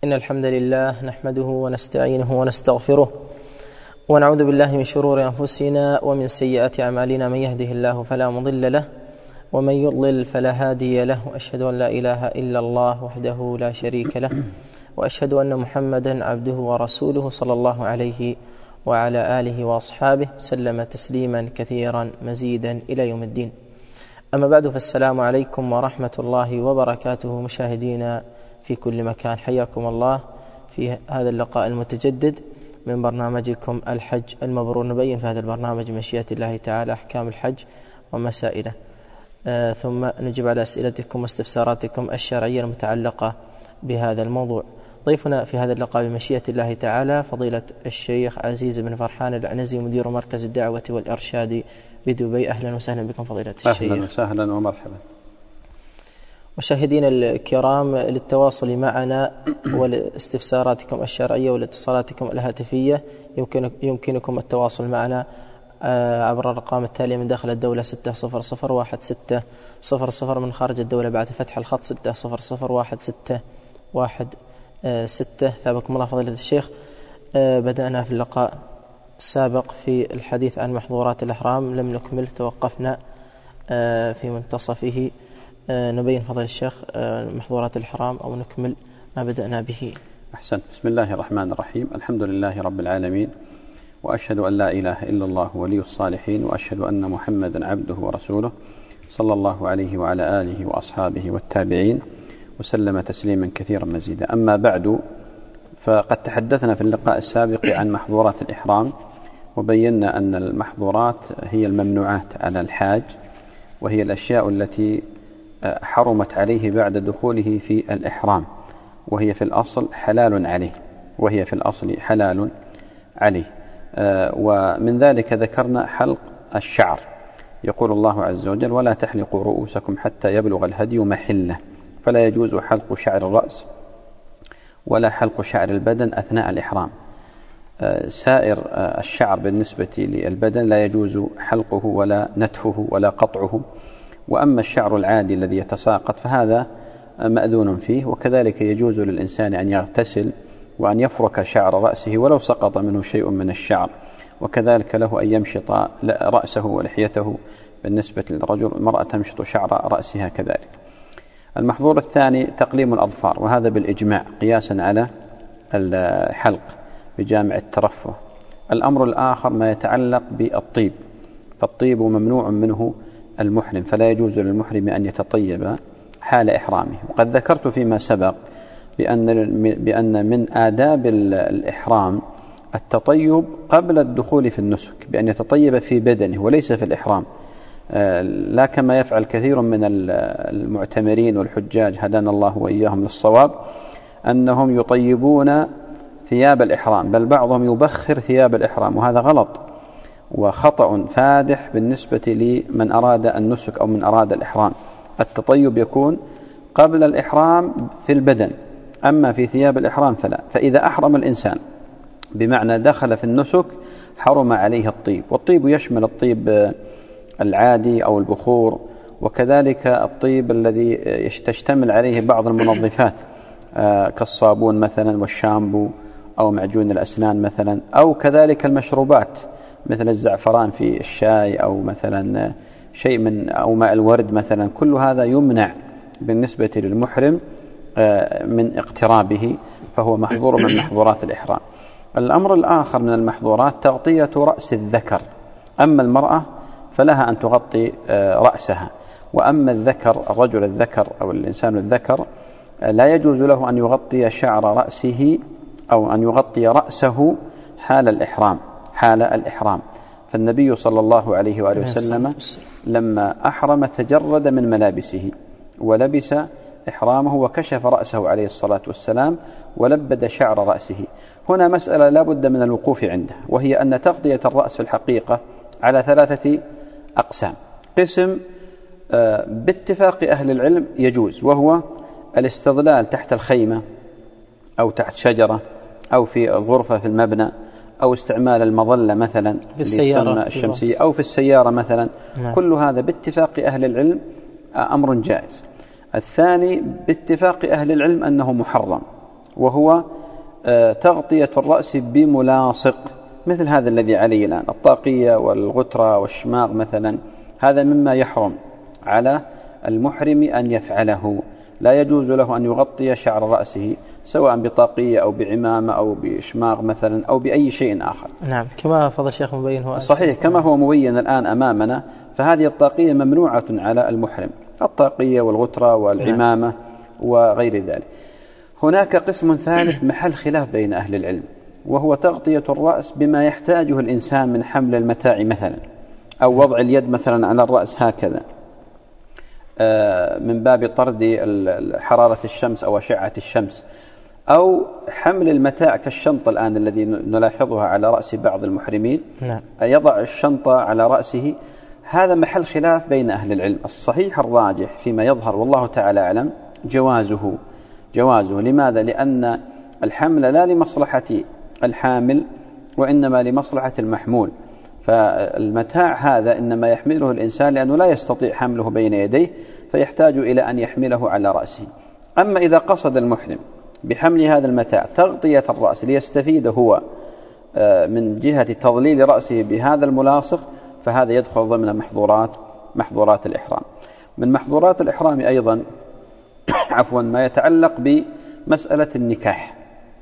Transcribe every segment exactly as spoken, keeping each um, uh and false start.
إن الحمد لله نحمده ونستعينه ونستغفره ونعوذ بالله من شرور أنفسنا ومن سيئات أعمالنا. من يهده الله فلا مضل له ومن يضلل فلا هادي له، وأشهد أن لا إله إلا الله وحده لا شريك له، وأشهد أن محمدا عبده ورسوله صلى الله عليه وعلى آله وأصحابه سلم تسليما كثيرا مزيدا إلى يوم الدين. أما بعد، فالسلام عليكم ورحمة الله وبركاته مشاهدينا في كل مكان، حياكم الله في هذا اللقاء المتجدد من برنامجكم الحج المبرور. نبين في هذا البرنامج مشيئة الله تعالى أحكام الحج ومسائله، آه ثم نجيب على أسئلتكم واستفساراتكم الشرعية المتعلقة بهذا الموضوع. ضيفنا في هذا اللقاء بمشيئة الله تعالى فضيلة الشيخ عزيز بن فرحان العنزي، مدير مركز الدعوة والإرشاد بدبي. أهلا وسهلا بكم فضيلة الشيخ. أهلا وسهلا ومرحبا. مشاهدينا الكرام، للتواصل معنا ولاستفساراتكم الشرعية والاتصالاتكم الهاتفية يمكن يمكنكم التواصل معنا عبر الأرقام التالية: من داخل الدولة ستة صفر صفر واحد ستة صفر صفر، من خارج الدولة بعد فتح الخط ستة صفر صفر واحد ستة واحد ستة. ثابكم الله فضيلة الشيخ. بدأنا في اللقاء السابق في الحديث عن محظورات الإحرام، لم نكمل، توقفنا في منتصفه. نبين فضيلة الشيخ محظورات الإحرام أو نكمل ما بدأنا به. أحسن. بسم الله الرحمن الرحيم. الحمد لله رب العالمين، وأشهد أن لا إله إلا الله ولي الصالحين، وأشهد أن محمدا عبده ورسوله صلى الله عليه وعلى آله وأصحابه والتابعين وسلم تسليما كثيرا مزيدا. أما بعد، فقد تحدثنا في اللقاء السابق عن محظورات الإحرام، وبينا أن المحظورات هي الممنوعات على الحاج، وهي الأشياء التي حرمت عليه بعد دخوله في الإحرام، وهي في الأصل حلال عليه وهي في الأصل حلال عليه. ومن ذلك ذكرنا حلق الشعر. يقول الله عز وجل: ولا تحلقوا رؤوسكم حتى يبلغ الهدي محله، فلا يجوز حلق شعر الرأس ولا حلق شعر البدن أثناء الإحرام. سائر الشعر بالنسبة للبدن لا يجوز حلقه ولا نتفه ولا قطعه، وأما الشعر العادي الذي يتساقط فهذا مأذون فيه. وكذلك يجوز للإنسان أن يغتسل وأن يفرك شعر رأسه ولو سقط منه شيء من الشعر، وكذلك له أن يمشط رأسه ولحيته بالنسبة للرجل، المرأة تمشط شعر رأسها كذلك. المحظور الثاني تقليم الأظفار، وهذا بالإجماع قياسا على الحلق بجامع الترفه. الأمر الآخر ما يتعلق بالطيب، فالطيب ممنوع منه المحرم، فلا يجوز للمحرم أن يتطيب حال إحرامه. وقد ذكرت فيما سبق بأن بأن من آداب الإحرام التطيب قبل الدخول في النسك، بأن يتطيب في بدنه وليس في الإحرام، لا كما يفعل كثير من المعتمرين والحجاج هدانا الله وإياهم للصواب، أنهم يطيبون ثياب الإحرام، بل بعضهم يبخر ثياب الإحرام، وهذا غلط وخطأ فادح بالنسبة لمن أراد النسك أو من أراد الإحرام. التطيب يكون قبل الإحرام في البدن، أما في ثياب الإحرام فلا. فإذا أحرم الإنسان بمعنى دخل في النسك حرم عليه الطيب، والطيب يشمل الطيب العادي أو البخور، وكذلك الطيب الذي تشتمل عليه بعض المنظفات كالصابون مثلا والشامبو أو معجون الأسنان مثلا، أو كذلك المشروبات مثل الزعفران في الشاي، أو مثلا شيء من أو ماء الورد مثلا. كل هذا يمنع بالنسبة للمحرم من اقترابه، فهو محظور من محظورات الإحرام. الأمر الآخر من المحظورات تغطية رأس الذكر. أما المرأة فلها أن تغطي رأسها، وأما الذكر الرجل الذكر أو الإنسان الذكر لا يجوز له أن يغطي شعر رأسه أو أن يغطي رأسه حال الإحرام حال الإحرام فالنبي صلى الله عليه وآله وسلم لما أحرم تجرد من ملابسه ولبس إحرامه وكشف رأسه عليه الصلاة والسلام ولبد شعر رأسه. هنا مسألة لا بد من الوقوف عنده، وهي أن تغطية الرأس في الحقيقة على ثلاثة أقسام. قسم باتفاق أهل العلم يجوز، وهو الاستظلال تحت الخيمة أو تحت شجرة أو في غرفة في المبنى، أو استعمال المظلة مثلا في السيارة الشمسية أو في السيارة مثلا. نعم. كل هذا باتفاق أهل العلم أمر جائز. الثاني باتفاق أهل العلم أنه محرم، وهو تغطية الرأس بملاصق مثل هذا الذي عليه الآن، الطاقية والغترة والشماغ مثلا، هذا مما يحرم على المحرم أن يفعله. لا يجوز له أن يغطي شعر رأسه سواء بطاقية أو بعمامة أو بشماغ مثلا أو بأي شيء آخر. نعم، كما فضل الشيخ مبين هو صحيح، كما هو مبين الآن أمامنا، فهذه الطاقية ممنوعة على المحرم، الطاقية والغترة والعمامة وغير ذلك. هناك قسم ثالث محل خلاف بين أهل العلم، وهو تغطية الرأس بما يحتاجه الإنسان من حمل المتاع مثلا، أو وضع اليد مثلا على الرأس هكذا من باب طرد حرارة الشمس أو أشعة الشمس، أو حمل المتاع كالشنطة الآن الذي نلاحظها على رأس بعض المحرمين. نعم. يضع الشنطة على رأسه. هذا محل خلاف بين أهل العلم. الصحيح الراجح فيما يظهر والله تعالى أعلم جوازه جوازه لماذا؟ لأن الحمل لا لمصلحة الحامل وإنما لمصلحة المحمول، فالمتاع هذا إنما يحمله الإنسان لأنه لا يستطيع حمله بين يديه فيحتاج إلى أن يحمله على رأسه. أما إذا قصد المحرم بحمل هذا المتاع تغطية الرأس ليستفيد هو من جهة تضليل رأسه بهذا الملاصق، فهذا يدخل ضمن محظورات محظورات الإحرام. من محظورات الإحرام أيضا عفوا ما يتعلق بمسألة النكاح،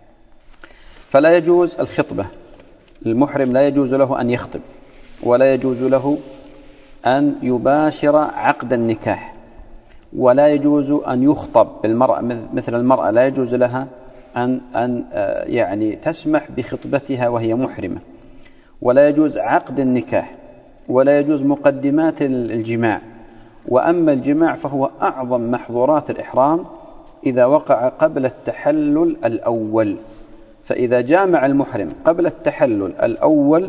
فلا يجوز الخطبة، المحرم لا يجوز له أن يخطب، ولا يجوز له أن يباشر عقد النكاح، ولا يجوز أن يخطب بالمرأة مثل المرأة لا يجوز لها أن أن يعني تسمح بخطبتها وهي محرمة، ولا يجوز عقد النكاح، ولا يجوز مقدمات الجماع. وأما الجماع فهو أعظم محظورات الإحرام إذا وقع قبل التحلل الأول، فإذا جامع المحرم قبل التحلل الأول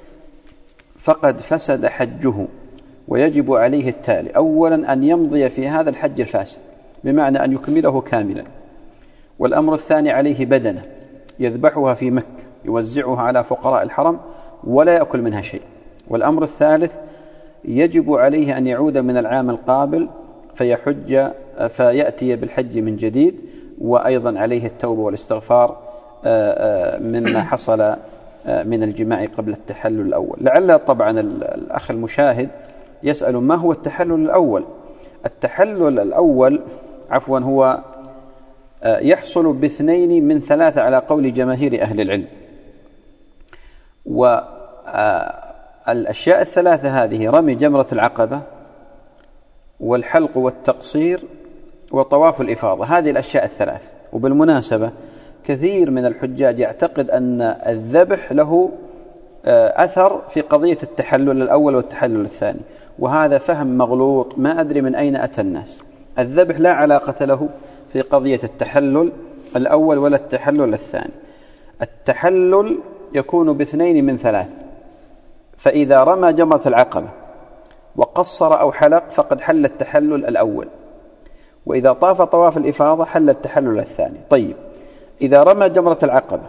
فقد فسد حجه، ويجب عليه التالي: أولا أن يمضي في هذا الحج الفاسد، بمعنى أن يكمله كاملا. والأمر الثاني عليه بدنة يذبحها في مكة يوزعها على فقراء الحرم ولا يأكل منها شيء. والأمر الثالث يجب عليه أن يعود من العام القابل فيحج فيأتي بالحج من جديد، وأيضا عليه التوبة والاستغفار مما حصل من الجماع قبل التحلل الأول. لعل طبعا الأخ المشاهد يسأل ما هو التحلل الأول؟ التحلل الأول عفوا هو يحصل باثنين من ثلاثة على قول جماهير أهل العلم، والأشياء الثلاثة هذه رمي جمرة العقبة والحلق والتقصير وطواف الإفاضة، هذه الأشياء الثلاث. وبالمناسبة كثير من الحجاج يعتقد أن الذبح له أثر في قضية التحلل الأول والتحلل الثاني، وهذا فهم مغلوط ما أدري من أين أتى الناس. الذبح لا علاقة له في قضية التحلل الأول ولا التحلل الثاني. التحلل يكون باثنين من ثلاث، فإذا رمى جمرة العقبة وقصر أو حلق فقد حل التحلل الأول، وإذا طاف طواف الإفاضة حل التحلل الثاني. طيب، إذا رمى جمرة العقبة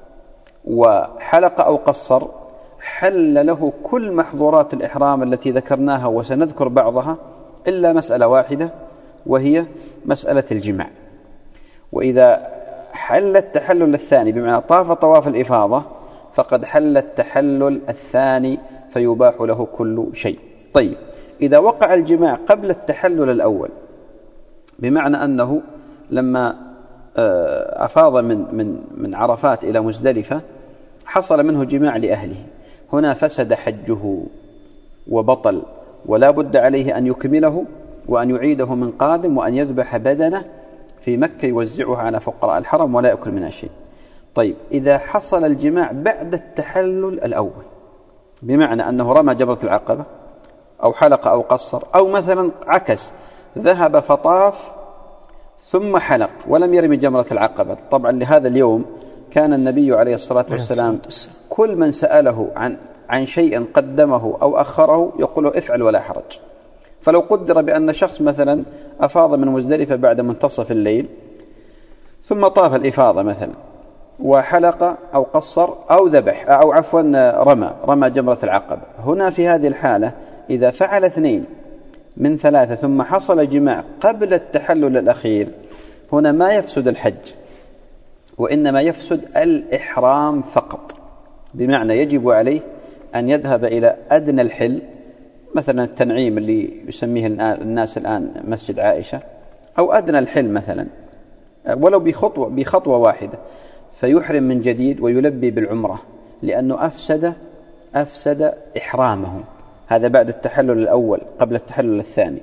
وحلق أو قصر حل له كل محظورات الإحرام التي ذكرناها وسنذكر بعضها إلا مسألة واحدة وهي مسألة الجماع. وإذا حل التحلل الثاني بمعنى طاف طواف الإفاضة فقد حل التحلل الثاني فيباح له كل شيء. طيب، إذا وقع الجماع قبل التحلل الأول بمعنى أنه لما أفاض من من من عرفات إلى مزدلفة حصل منه جماع لأهله، هنا فسد حجه وبطل، ولا بد عليه أن يكمله وأن يعيده من قادم، وأن يذبح بدنه في مكة يوزعها على فقراء الحرم ولا يأكل منها شيء. طيب، إذا حصل الجماع بعد التحلل الأول بمعنى أنه رمى جمرة العقبة أو حلق أو قصر، أو مثلا عكس ذهب فطاف ثم حلق ولم يرمي جمرة العقبة. طبعا لهذا اليوم كان النبي عليه الصلاة والسلام كل من سأله عن عن شيء قدمه أو أخره يقول له افعل ولا حرج. فلو قدر بأن شخص مثلا أفاض من مزدلفة بعد منتصف الليل ثم طاف الإفاضة مثلا وحلق أو قصر أو ذبح أو عفوا رمى رمى جمرة العقبة، هنا في هذه الحالة إذا فعل اثنين من ثلاثة ثم حصل جماع قبل التحلل الأخير هنا ما يفسد الحج وإنما يفسد الإحرام فقط، بمعنى يجب عليه أن يذهب إلى أدنى الحل، مثلا التنعيم اللي يسميه الناس الآن مسجد عائشة، أو أدنى الحل مثلا ولو بخطوة, بخطوة واحدة، فيحرم من جديد ويلبي بالعمرة، لأنه أفسد أفسد إحرامه. هذا بعد التحلل الأول قبل التحلل الثاني.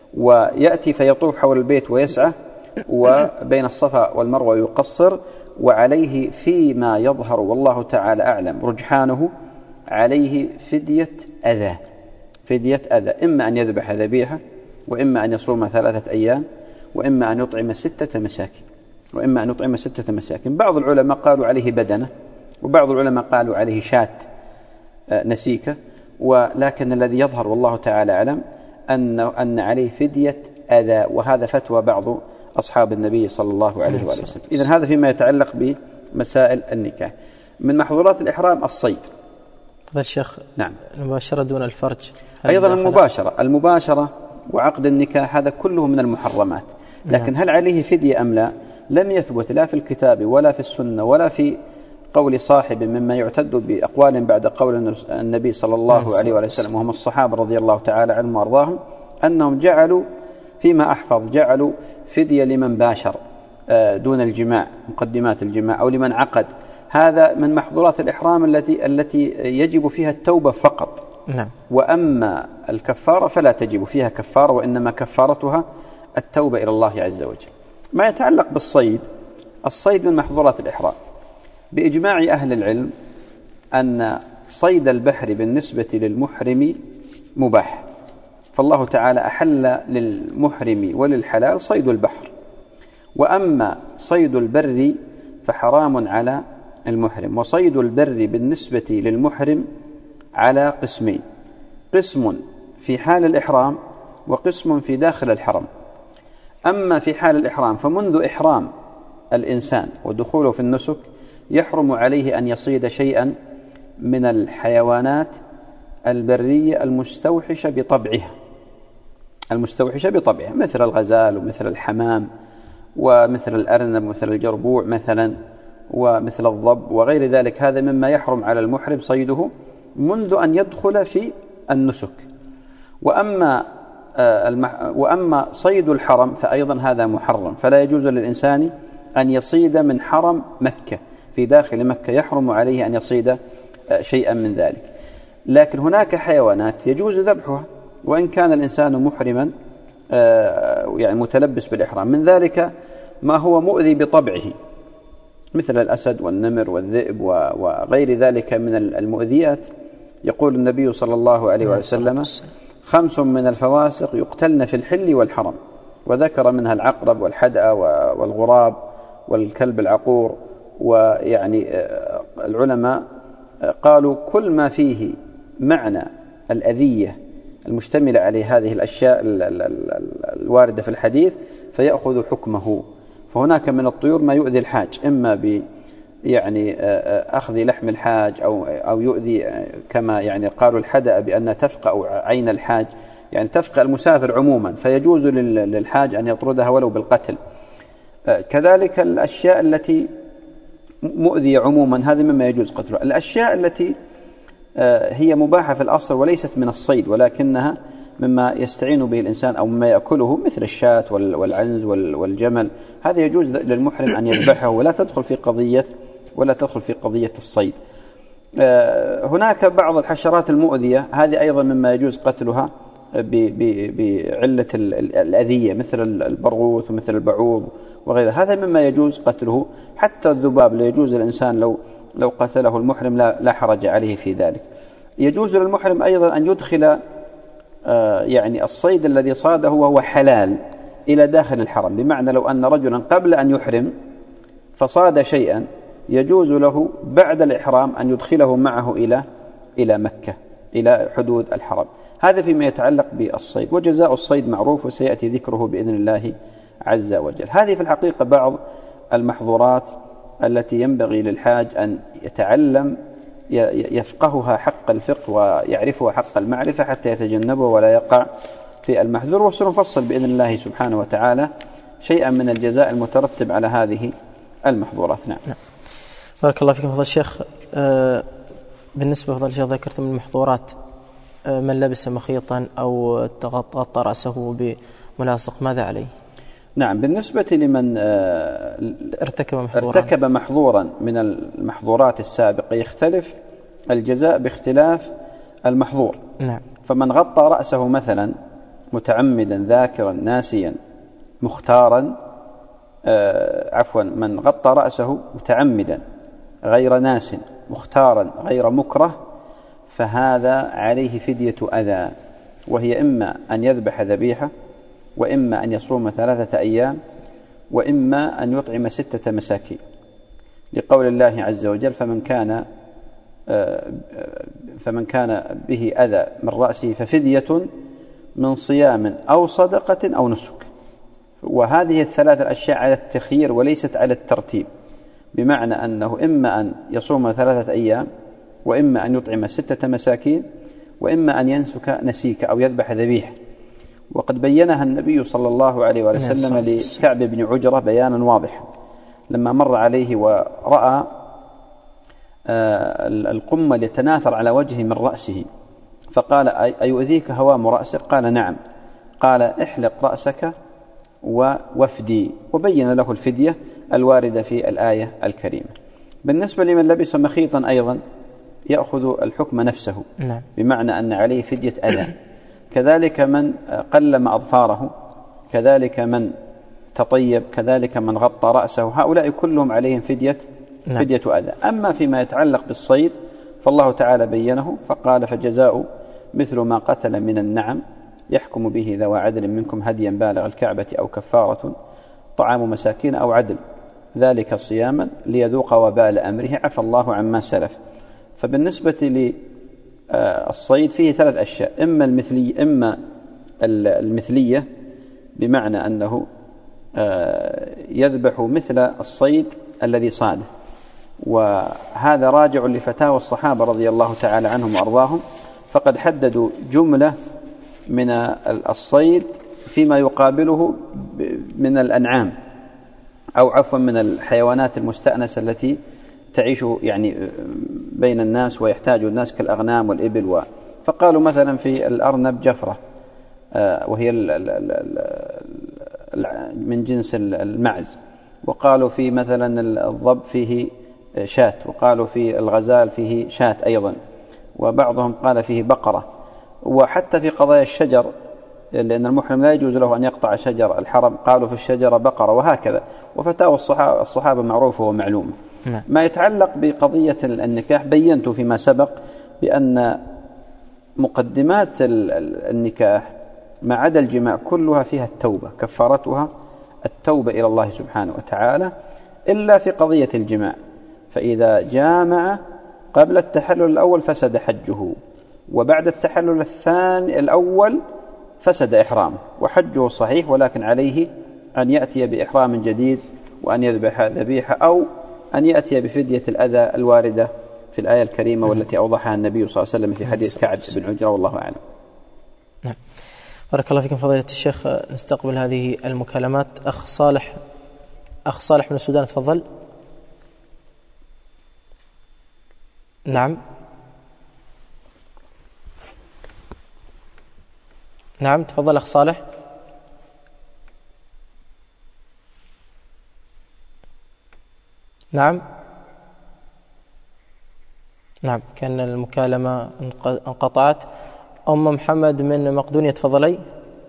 ويأتي فيطوف حول البيت ويسعى وبين الصفا والمروة يقصر، وعليه فيما يظهر والله تعالى أعلم رجحانه عليه فدية أذى فدية أذى إما أن يذبح ذبيحة، وإما أن يصوم ثلاثة أيام، وإما أن يطعم ستة مساكين وإما أن يطعم ستة مساكين. بعض العلماء قالوا عليه بدنة، وبعض العلماء قالوا عليه شاة نسيكة، ولكن الذي يظهر والله تعالى أعلم أن أن عليه فدية أذى، وهذا فتوى بعض أصحاب النبي صلى الله عليه وسلم. إذن هذا فيما يتعلق بمسائل النكاح. من محظورات الإحرام الصيد. هذا الشيخ نعم. المباشرة دون الفرج أيضا المباشرة المباشرة وعقد النكاح هذا كله من المحرمات، لكن هل عليه فدية أم لا؟ لم يثبت لا في الكتاب ولا في السنة ولا في قول صاحب مما يعتد بأقوال بعد قول النبي صلى الله عليه وسلم وهم الصحابة رضي الله تعالى عنهم وأرضاهم، أنهم جعلوا فيما أحفظ جعلوا فدية لمن باشر دون الجماع، مقدمات الجماع، أو لمن عقد. هذا من محظورات الإحرام التي التي يجب فيها التوبة فقط. نعم. وأما الكفارة فلا تجب فيها كفارة، وإنما كفارتها التوبة إلى الله عز وجل. ما يتعلق بالصيد، الصيد من محظورات الإحرام بإجماع أهل العلم أن صيد البحر بالنسبة للمحرم مباح، فالله تعالى أحل للمحرم وللحلال صيد البحر، وأما صيد البر فحرام على المحرم. وصيد البر بالنسبة للمحرم على قسمين، قسم في حال الإحرام وقسم في داخل الحرم. أما في حال الإحرام فمنذ إحرام الإنسان ودخوله في النسك يحرم عليه أن يصيد شيئا من الحيوانات البرية المستوحشة بطبعها المستوحشة بطبعها مثل الغزال ومثل الحمام ومثل الأرنب ومثل الجربوع مثلا ومثل الضب وغير ذلك. هذا مما يحرم على المحرم صيده منذ أن يدخل في النسك. وأما وأما صيد الحرم فأيضا هذا محرم، فلا يجوز للإنسان أن يصيد من حرم مكة، في داخل مكة يحرم عليه أن يصيد شيئا من ذلك. لكن هناك حيوانات يجوز ذبحها وإن كان الإنسان محرما يعني متلبس بالإحرام، من ذلك ما هو مؤذي بطبعه مثل الأسد والنمر والذئب وغير ذلك من المؤذيات. يقول النبي صلى الله عليه وسلم: خمس من الفواسق يقتلن في الحل والحرم، وذكر منها العقرب والحدأ والغراب والكلب العقور. ويعني العلماء قالوا كل ما فيه معنى الأذية المشتملة عليه هذه الأشياء الواردة في الحديث فيأخذ حكمه. فهناك من الطيور ما يؤذي الحاج، إما ب يعني أخذ لحم الحاج أو أو يؤذي كما يعني قالوا الحدأ بأن تفقأ عين الحاج، يعني تفقأ المسافر عموما، فيجوز للحاج أن يطردها ولو بالقتل. كذلك الأشياء التي مؤذية عموما هذه مما يجوز قتلها. الأشياء التي هي مباحة في الأصل وليست من الصيد ولكنها مما يستعين به الإنسان أو مما يأكله مثل الشاة والعنز والجمل، هذا يجوز للمحرم أن يذبحه ولا تدخل في قضية ولا تدخل في قضية الصيد. هناك بعض الحشرات المؤذية هذه أيضا مما يجوز قتلها بعلة الأذية مثل البرغوث ومثل البعوض وغيره، هذا مما يجوز قتله. حتى الذباب لا يجوز الإنسان لو لو قتله المحرم لا لا حرج عليه في ذلك. يجوز للمحرم أيضا أن يدخل يعني الصيد الذي صاده وهو حلال إلى داخل الحرم، بمعنى لو أن رجلا قبل أن يحرم فصاد شيئا يجوز له بعد الإحرام أن يدخله معه إلى إلى مكة إلى حدود الحرم. هذا فيما يتعلق بالصيد، وجزاء الصيد معروف وسيأتي ذكره بإذن الله عز وجل. هذه في الحقيقة بعض المحظورات التي ينبغي للحاج أن يتعلم يفقهها حق الفقه ويعرفها حق المعرفة حتى يتجنبه ولا يقع في المحذور. وسنفصل بإذن الله سبحانه وتعالى شيئا من الجزاء المترتب على هذه المحظورات. نعم. نعم. بارك الله فيكم فضل الشيخ. آه بالنسبة فضل الشيخ ذكرت من المحظورات آه من لبس مخيطا أو تغطى رأسه بملاصق ماذا عليه؟ نعم، بالنسبة لمن ارتكب محظورا, ارتكب محظورا من المحظورات السابقة يختلف الجزاء باختلاف المحظور. نعم. فمن غطى رأسه مثلا متعمدا ذاكرا ناسيا مختارا آه عفوا من غطى رأسه متعمدا غير ناس مختارا غير مكره فهذا عليه فدية أذى، وهي إما أن يذبح ذبيحة، وإما أن يصوم ثلاثة أيام، وإما أن يطعم ستة مساكين، لقول الله عز وجل فمن كان فمن كان به أذى من رأسه ففدية من صيام أو صدقة أو نسك. وهذه الثلاث الأشياء على التخيير وليست على الترتيب، بمعنى أنه إما أن يصوم ثلاثة أيام، وإما أن يطعم ستة مساكين، وإما أن ينسك نسيك أو يذبح ذبيحة. وقد بينها النبي صلى الله عليه وسلم لكعب بن عجرة بيانا واضحا لما مر عليه ورأى القمل يتناثر على وجهه من رأسه، فقال أيؤذيك هوام رأسك؟ قال نعم. قال احلق رأسك ووفدي، وبين له الفدية الواردة في الآية الكريمة. بالنسبة لمن لبس مخيطا أيضا يأخذ الحكم نفسه، بمعنى أن عليه فدية أذى. كذلك من قلم أظفاره، كذلك من تطيب، كذلك من غطى رأسه، هؤلاء كلهم عليهم فدية فدية أذى. أما فيما يتعلق بالصيد فالله تعالى بينه فقال فجزاء مثل ما قتل من النعم يحكم به ذوى عدل منكم هديا بالغ الكعبة أو كفارة طعام مساكين أو عدل ذلك صياما ليذوق وبال أمره عفى الله عما سلف. فبالنسبة للصيد فيه ثلاث أشياء، إما المثلية إما المثلية بمعنى أنه يذبح مثل الصيد الذي صاده، وهذا راجع لفتاوى الصحابة رضي الله تعالى عنهم وأرضاهم، فقد حددوا جملة من الصيد فيما يقابله من الأنعام أو عفوا من الحيوانات المستأنسة التي تعيش يعني بين الناس ويحتاج الناس كالأغنام والإبل و... فقالوا مثلا في الأرنب جفرة وهي من جنس المعز، وقالوا في مثلا الضب فيه شاة، وقالوا في الغزال فيه شاة أيضا، وبعضهم قال فيه بقرة. وحتى في قضايا الشجر لأن المحرم لا يجوز له أن يقطع شجر الحرم قالوا في الشجرة بقرة، وهكذا. وفتاوى الصحابة, الصحابة معروفة ومعلومة. نعم. ما يتعلق بقضية النكاح بينت فيما سبق بأن مقدمات النكاح ما عدا الجماع كلها فيها التوبة، كفارتها التوبة إلى الله سبحانه وتعالى، إلا في قضية الجماع، فإذا جامع قبل التحلل الأول فسد حجه، وبعد التحلل الثاني الأول فسد إحرامه، وحجه صحيح، ولكن عليه أن يأتي بإحرام جديد وأن يذبح ذبيحة أو أن يأتي بفدية الأذى الواردة في الآية الكريمة والتي أوضحها النبي صلى الله عليه وسلم في حديث كعب بن عجرة، والله أعلم. نعم. بارك الله فيكم فضيلة الشيخ. نستقبل هذه المكالمات. أخ صالح أخ صالح من السودان، تفضل. نعم نعم تفضل أخ صالح. نعم نعم كان المكالمة انقطعت. أم محمد من مقدونية، تفضلي.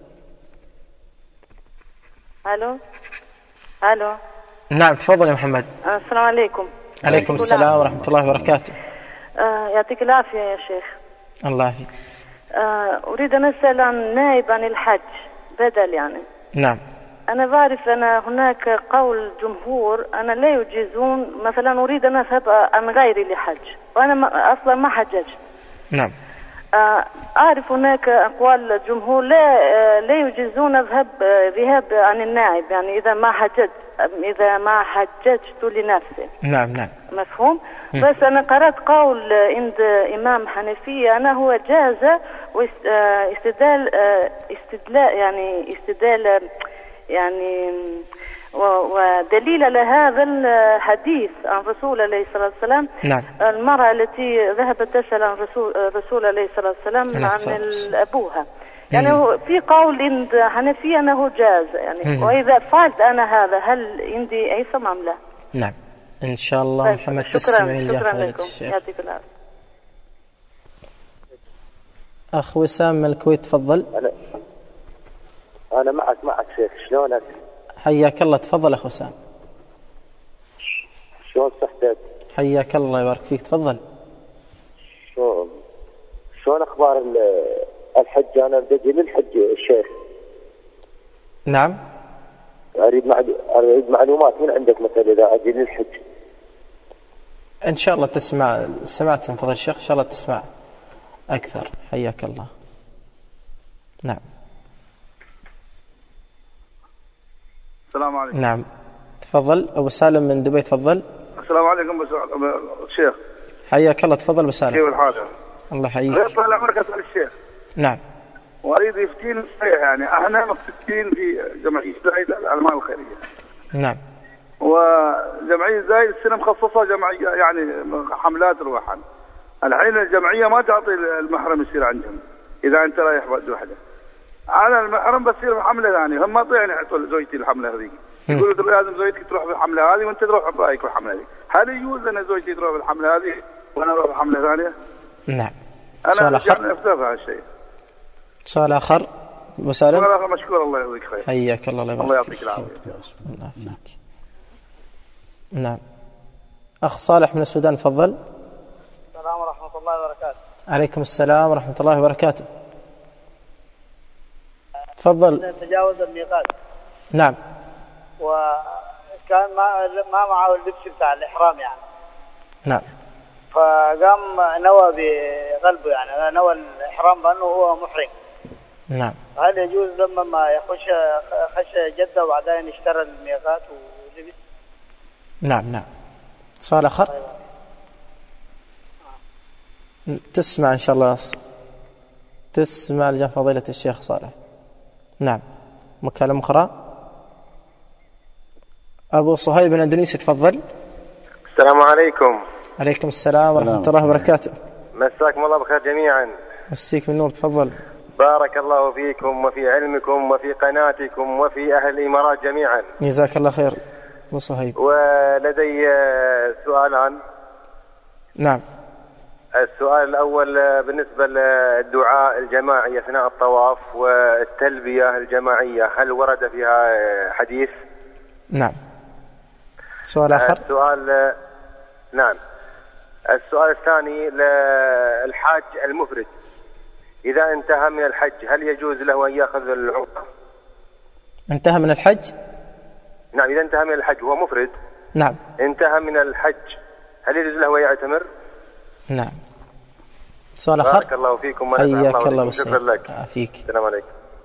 ألو ألو نعم تفضل يا محمد. السلام عليكم. عليكم السلام ورحمة الله وبركاته. آه يعطيك العافية يا شيخ. الله يعافيك. آه أريد أن أسأل عن نائب عن الحج بدل يعني. نعم. أنا بعرف أن هناك قول جمهور أنا لا يجيزون، مثلا أريد أن أذهب عن غيري لحج وأنا ما أصلا ما حججت. نعم. آه أعرف هناك أقوال الجمهور لا آه لا يجيزون ذهب آه ذهاب عن النائب، يعني إذا ما حججت إذا ما حججت لنفسي. نعم نعم مفهوم. م. بس أنا قرأت قول عند إمام حنفي أنه جاز واستدلال استدلال يعني استدلال يعني ودليل لهذا الحديث عن رسول الله صلى الله عليه وسلم نعم. المرأة التي ذهبت تسأل عن رسول, رسول الله صلى الله عليه وسلم عن أبوها، يعني في قول عند حنفية أنه جاز يعني م. وإذا فعلت أنا هذا هل عندي إثم أم لا؟ نعم إن شاء الله. محمد تسمعين شكرا, شكرا لكم، يعطيك العافية. أخ وسام من الكويت تفضل. أنا أنا معك معك شيخ، شلونك؟ حياك الله، تفضل أخ وسام. شلون صحتك؟ حياك الله يبارك فيك، تفضل. شلون شلون أخبار الحج؟ أنا بدي للحج الشيخ. نعم. أريد أريد معلومات من عندك مثلا إذا أجي للحج. إن شاء الله تسمع، سمعت من فضل الشيخ، إن شاء الله تسمع أكثر. حياك الله. نعم. السلام عليكم. نعم تفضل أبو سالم من دبي، تفضل. السلام عليكم شيخ. حياك الله، تفضل أبو سالم. كيف الحال؟ الله يحييك. طال عمرك أسأل الشيخ. نعم. وأريد يفتين يعني احنا مفتين في جمعية زايد الأعمال الخيرية. نعم. وجمعية زايد السنة مخصصة جمعية يعني حملات روحا. الحين الجمعية ما تعطي المحرم يصير عندهم إذا أنت رايح وحده. أنا المحرم بصير حملة ثانية، هم ما طيعني يعطوا زوجتي الحملة هذه. يقولوا لازم زوجتك تروح في الحملة هذه وأنت تروح برأيك في الحملة هذه. هل يجوز أن زوجتي تروح في الحملة هذه وأنا أروح في حملة ثانية؟ نعم. أنا رجعنا أفتر هذا الشيء. سؤال آخر أبو سالم. سؤال آخر. مشكور، الله يعطيك خير. حياك الله، الله الله يعطيك العافية. الله فيك. نعم. أخ صالح من السودان تفضل. السلام ورحمة الله وبركاته. عليكم السلام ورحمة الله وبركاته. تفضل. تجاوز الميقات. نعم. وكان ما ما معه اللبس بتاع الإحرام يعني. نعم. فقام نوى بقلبه يعني نوى الإحرام بأنه هو محرم. نعم. هل يجوز لما ما يخش خش جدة وبعدين اشترى الميقات ولبس؟ نعم نعم. سؤال آخر. تسمع إن شاء الله، تسمع لجان فضيلة الشيخ صالح. نعم. مكالمة أخرى. أبو صهيب من أندونيسيا تفضل. السلام عليكم. عليكم السلام ورحمة الله وبركاته. مساكم الله بخير جميعا. مسيك من نور، تفضل. بارك الله فيكم وفي علمكم وفي قناتكم وفي أهل الإمارات جميعا. جزاك الله خير أبو صهيب. ولدي سؤالان. نعم. السؤال الأول بالنسبة للدعاء الجماعي أثناء الطواف والتلبية الجماعية، هل ورد فيها حديث؟ نعم. سؤال آخر. السؤال نعم. السؤال الثاني للحاج المفرد، إذا انتهى من الحج هل يجوز له أن يأخذ العمرة؟ انتهى من الحج؟ نعم، إذا انتهى من الحج هو مفرد. نعم. انتهى من الحج هل يجوز له أن يعتمر؟ نعم. سؤال آخر. بارك الله فيكم. حياك الله. شكرا لك. عافيك. السلام عليكم.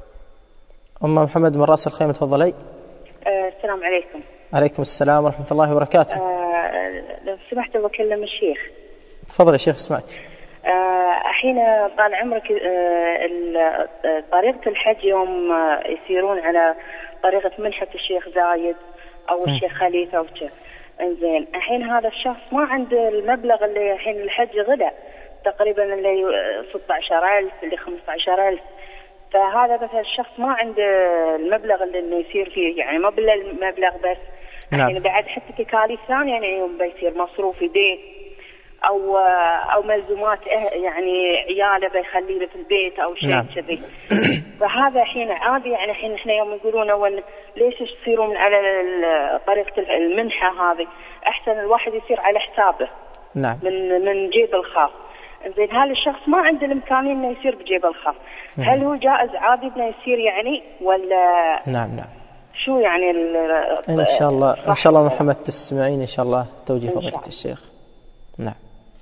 أم محمد من رأس الخيمة تفضلي. أه السلام عليكم. عليكم السلام ورحمة الله وبركاته. أه لو سمحت بكلم الشيخ. تفضل يا شيخ، اسمعك. الحين أه طال عمرك أه طريقة الحج يوم يسيرون على طريقة منحة الشيخ زايد أو الشيخ خليفة أو كذا. إنزين الحين هذا الشخص ما عنده المبلغ اللي الحين الحج غدا تقريبا اللي ستة عشر ألف اللي خمسة عشر ألف، فهذا مثلا الشخص ما عنده المبلغ اللي إنه يصير فيه يعني ما بلا المبلغ بس. نعم. يعني بعد حتى تكاليف ثانية يعني يوم بيصير مصروف بيت أو أو ملزومات يعني عياله بيخليه له في البيت أو شيء نعم. كذي. فهذا الحين عادي يعني الحين إحنا يوم يقولون أول ليش تصيرون على طريقة المنحة هذه، أحسن الواحد يصير على حسابه. نعم. من من جيب الخاص. زين هل الشخص ما عنده الإمكانية إنه يصير بجيب الخاص، هل هو جائز عادي إنه يصير يعني ولا؟ نعم نعم. شو يعني إن شاء الله إن شاء الله محمد تسمعين إن شاء الله توجيه فضيلة الشيخ. نعم.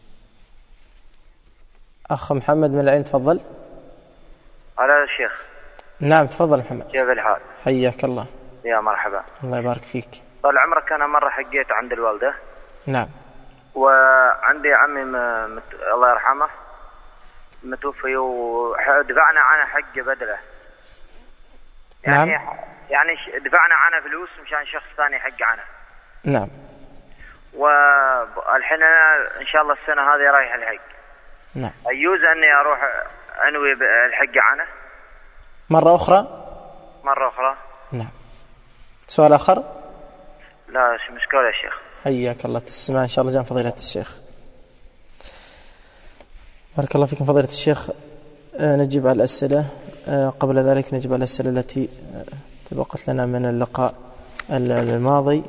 أخ محمد من العين تفضل. على الشيخ. نعم تفضل محمد. كيف الحال؟ حياك الله. يا مرحبا. الله يبارك فيك. طال عمرك أنا مرة حقيت عند الوالدة. نعم. وعندي عمي مت... الله يرحمه متوفي ودفعنا عنه حق بدله. يعني نعم. يعني دفعنا عنه فلوس مشان شخص ثاني يحج عنه. نعم. والحين أنا إن شاء الله السنة هذه رايح الحج. نعم. أيجوز أني أروح أنوي الحج عنه مرة أخرى؟ مرة أخرى. نعم. سؤال آخر؟ لا شو مشكلة يا شيخ. حياك الله، تسمع إن شاء الله جان فضيلة الشيخ. بارك الله فيكم فضيلة الشيخ. نجيب على الأسئلة. قبل ذلك نجيب على الأسئلة التي تبقت لنا من اللقاء الماضي.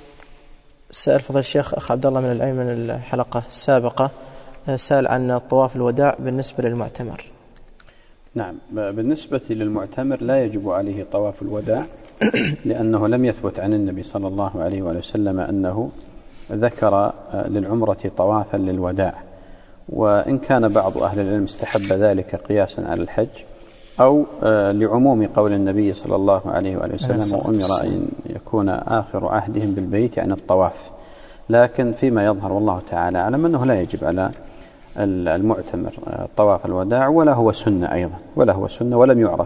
سأل فضيلة الشيخ أخ عبد الله من العين من الحلقة السابقة، سأل عن طواف الوداع بالنسبة للمعتمر. نعم، بالنسبة للمعتمر لا يجب عليه طواف الوداع، لأنه لم يثبت عن النبي صلى الله عليه وآله وسلم أنه ذكر للعمرة طوافا للوداع. وإن كان بعض أهل العلم استحب ذلك قياسا على الحج، أو لعموم قول النبي صلى الله عليه وآله وسلم وأمر أن يكون آخر عهدهم بالبيت عن الطواف. لكن فيما يظهر والله تعالى أعلم أنه لا يجب على المعتمر طواف الوداع، ولا هو سنة أيضا، ولا هو سنة ولم يعرف.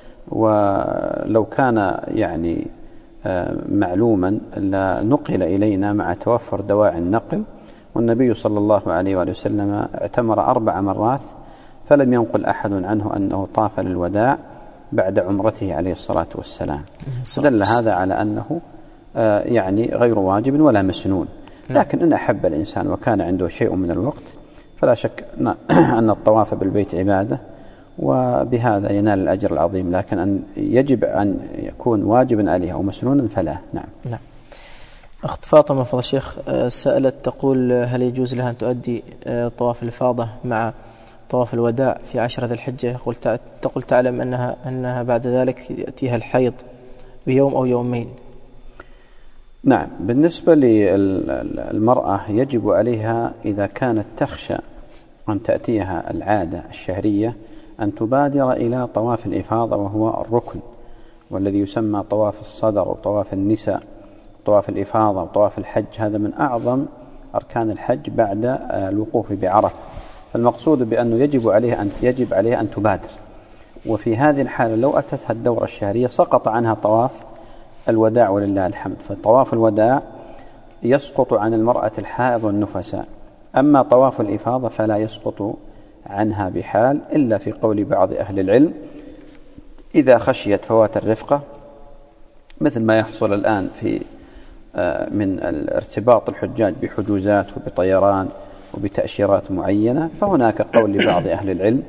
ولو كان يعني معلوما لنقل إلينا مع توفر دواعي النقل، والنبي صلى الله عليه وآله وسلم اعتمر أربع مرات فلم ينقل أحد عنه أنه طاف للوداع بعد عمرته عليه الصلاة والسلام. دل هذا على أنه يعني غير واجب ولا مسنون. لكن إن أحب الإنسان وكان عنده شيء من الوقت فلا شك أن الطواف بالبيت عبادة، وبهذا ينال الأجر العظيم. لكن أن يجب أن يكون واجبا عليه أو مسنونا فلا. نعم. نعم. أخت فاطمة فضل الشيخ سألت تقول: هل يجوز لها أن تؤدي طواف الإفاضة مع طواف الوداع في عشرة ذي الحجة؟ تقول تعلم أنها أنها بعد ذلك يأتيها الحيض بيوم أو يومين. نعم، بالنسبة للمرأة يجب عليها إذا كانت تخشى أن تأتيها العادة الشهرية أن تبادر إلى طواف الإفاضة، وهو الركن والذي يسمى طواف الصدر وطواف النساء. طواف الإفاضة وطواف الحج هذا من أعظم أركان الحج بعد الوقوف بعرفة. فالمقصود بأنه يجب عليه أن يجب عليه أن تبادر. وفي هذه الحالة لو أتتها الدورة الشهرية سقط عنها طواف الوداع ولله الحمد. فطواف الوداع يسقط عن المرأة الحائض والنفساء، أما طواف الإفاضة فلا يسقط عنها بحال، إلا في قول بعض أهل العلم إذا خشيت فوات الرفقة، مثل ما يحصل الآن في من ارتباط الحجاج بحجوزات وبطيران وبتأشيرات معينة، فهناك قول لبعض أهل العلم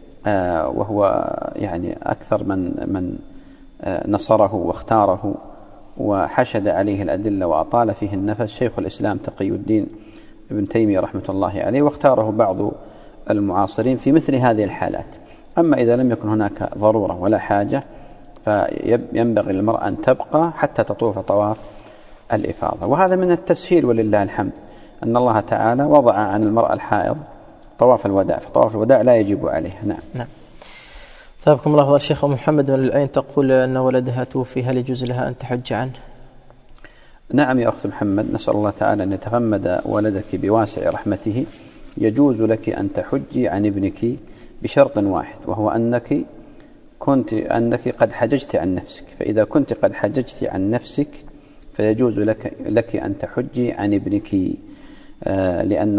وهو يعني أكثر من من نصره واختاره وحشد عليه الأدلة وأطال فيه النفس شيخ الإسلام تقي الدين ابن تيمية رحمة الله عليه، واختاره بعض المعاصرين في مثل هذه الحالات. أما إذا لم يكن هناك ضرورة ولا حاجة فينبغي للمرأة أن تبقى حتى تطوف طواف الإفاضة. وهذا من التسهيل ولله الحمد، أن الله تعالى وضع عن المرأة الحائض طواف الوداع، فطواف الوداع لا يجب عليه. نعم. نعم. ثابكم الله فضل الشيخ. محمد من العين تقول أن ولدها توفي، هل يجوز لها أن تحج عنه؟ نعم يا أخت محمد، نسأل الله تعالى أن يتغمد ولدك بواسع رحمته. يجوز لك أن تحجي عن ابنك بشرط واحد، وهو أنك كنت أنك قد حججت عن نفسك. فإذا كنت قد حججت عن نفسك فيجوز لك لك أن تحجي عن ابنك، آه لأن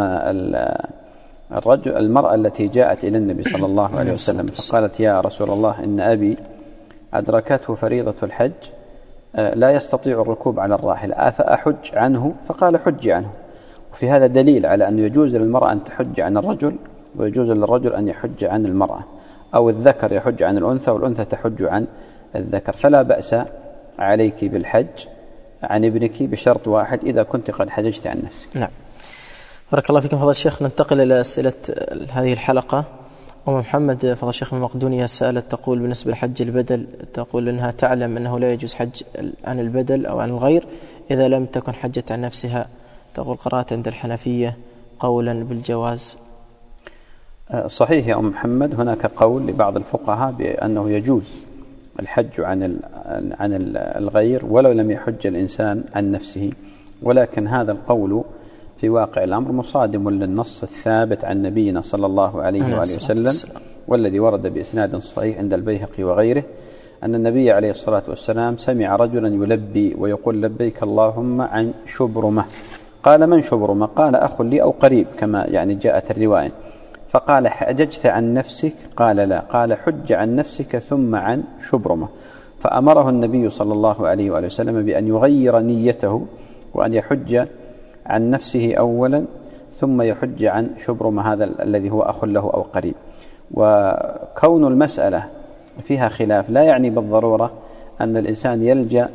الرجل المرأة التي جاءت إلى النبي صلى الله عليه وسلم فقالت: يا رسول الله إن أبي أدركته فريضة الحج آه لا يستطيع الركوب على الراحلة، أفأحج عنه؟ فقال: حج عنه. وفي هذا دليل على أن يجوز للمرأة أن تحج عن الرجل، ويجوز للرجل أن يحج عن المرأة، أو الذكر يحج عن الأنثى والأنثى تحج عن الذكر. فلا بأس عليك بالحج عن ابنك بشرط واحد، إذا كنت قد حججت عن نفسك. نعم. بارك الله فيكم فضل الشيخ. ننتقل إلى أسئلة هذه الحلقة. أم محمد فضل الشيخ من مقدونيا سألت تقول بالنسبة لحج البدل، تقول أنها تعلم أنه لا يجوز حج عن البدل أو عن الغير إذا لم تكن حجت عن نفسها. تقول قرأت عند الحنفية قولا بالجواز. صحيح يا أم محمد، هناك قول لبعض الفقهاء بأنه يجوز الحج عن عن الغير ولو لم يحج الإنسان عن نفسه، ولكن هذا القول في واقع الأمر مصادم للنص الثابت عن نبينا صلى الله عليه وآله وسلم، والذي ورد بإسناد صحيح عند البيهقي وغيره أن النبي عليه الصلاة والسلام سمع رجلا يلبي ويقول لبيك اللهم عن شبرمة. قال من شبرمة؟ قال أخ لي أو قريب كما يعني جاءت الرواية. فقال حججت عن نفسك؟ قال لا. قال حج عن نفسك ثم عن شبرمة. فأمره النبي صلى الله عليه وآله وسلم بأن يغير نيته وأن يحج عن نفسه أولا ثم يحج عن شبرمة هذا الذي هو أخ له أو قريب. وكون المسألة فيها خلاف لا يعني بالضرورة أن الإنسان يلجأ